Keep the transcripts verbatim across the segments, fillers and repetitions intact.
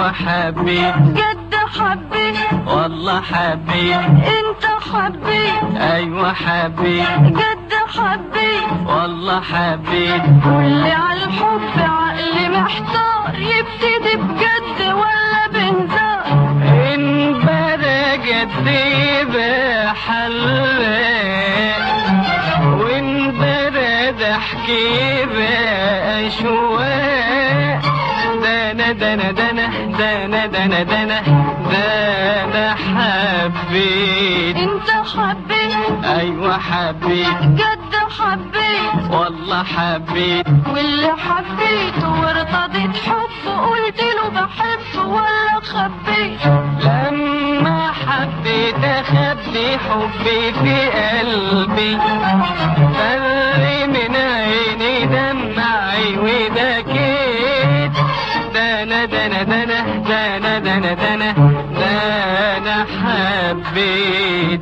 ايوه حبيت جد حبيت والله حبيت انت حبيت ايوه حبيت جد حبيت والله حبيت قولي على الحب عقلي محتار يبتدي بجد ولا بهزار ان بدا جد يبقى حلال وان بدا ضحك يبقى شواق دانا دانا دانا دانا دانا دانا دانا حبيت انت حبيت ايوه حبيت جد حبيت والله حبيت واللي حبيته وارتضيت حب قلت له بحب ولا خبيت لما حبيت اخبي حبي في قلبي فري من عيني دمعي وبكيت دانا دانا دانا دانا دانا دانا دانا حبيت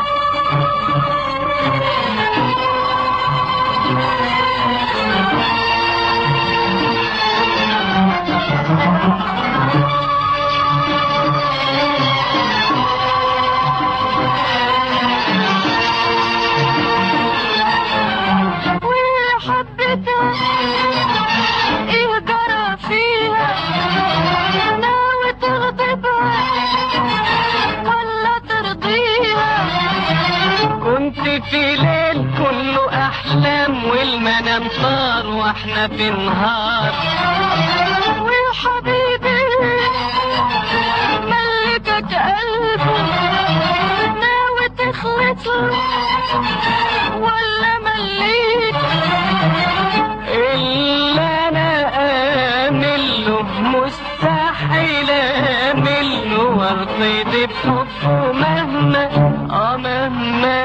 ايه جرى فيها ناوي تغضبها ولا ترضيها كنت في ليل كله احلام والمنام طار واحنا في نهار ويا حبيبي ملكك قلبي ناوي تخلص ولا مليت اللي انا امل له مستحيل امل له وارضي بحبه مهما اه مهما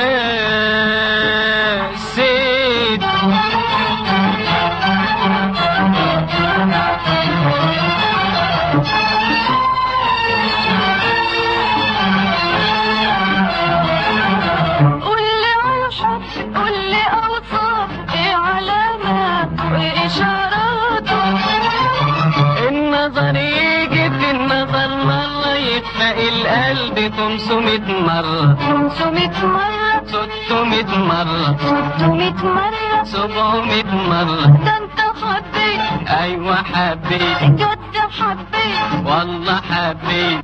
قاسيت قولي على الحب قولي اوصاف ايه علامات وايه اشاراته النظر يجي في النظر مرة يخفق القلب خمسمية مرة خمسمية مرة ستمية مرة ستمية مرة سبعمية مرة ده انت حبيت ايوه حبيت جد حبيت والله حبيت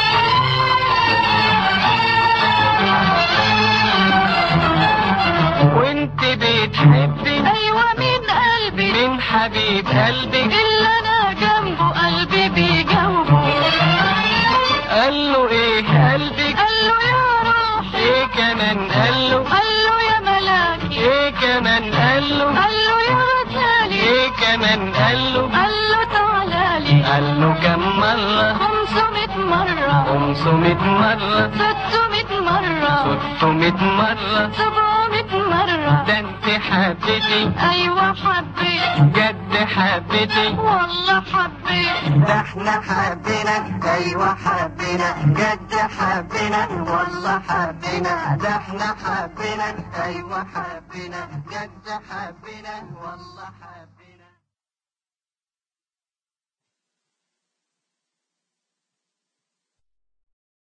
وانت بتحبي ايوه من قلبي من حبيب قلبك اللي انا جنبه قلبي بجنبه قال له ايه قلبك قال له يا روحي ايه كمان قال له قال له يا ملاكي ايه كمان قال له قال له يا غزالي ايه كمان قال له قال له تعالالي قال له كم مرة خمسمية مرة خمسمية مرة ستمية مرة ستمية مرة سبعمية مرة ده انت حبيتي ايوه حبيت جد حبيتي والله حبيت ده احنا حبينا ايوه حبينا جد حبينا والله حبينا ده احنا حبينا ايوه حبينا جد حبينا والله حبينا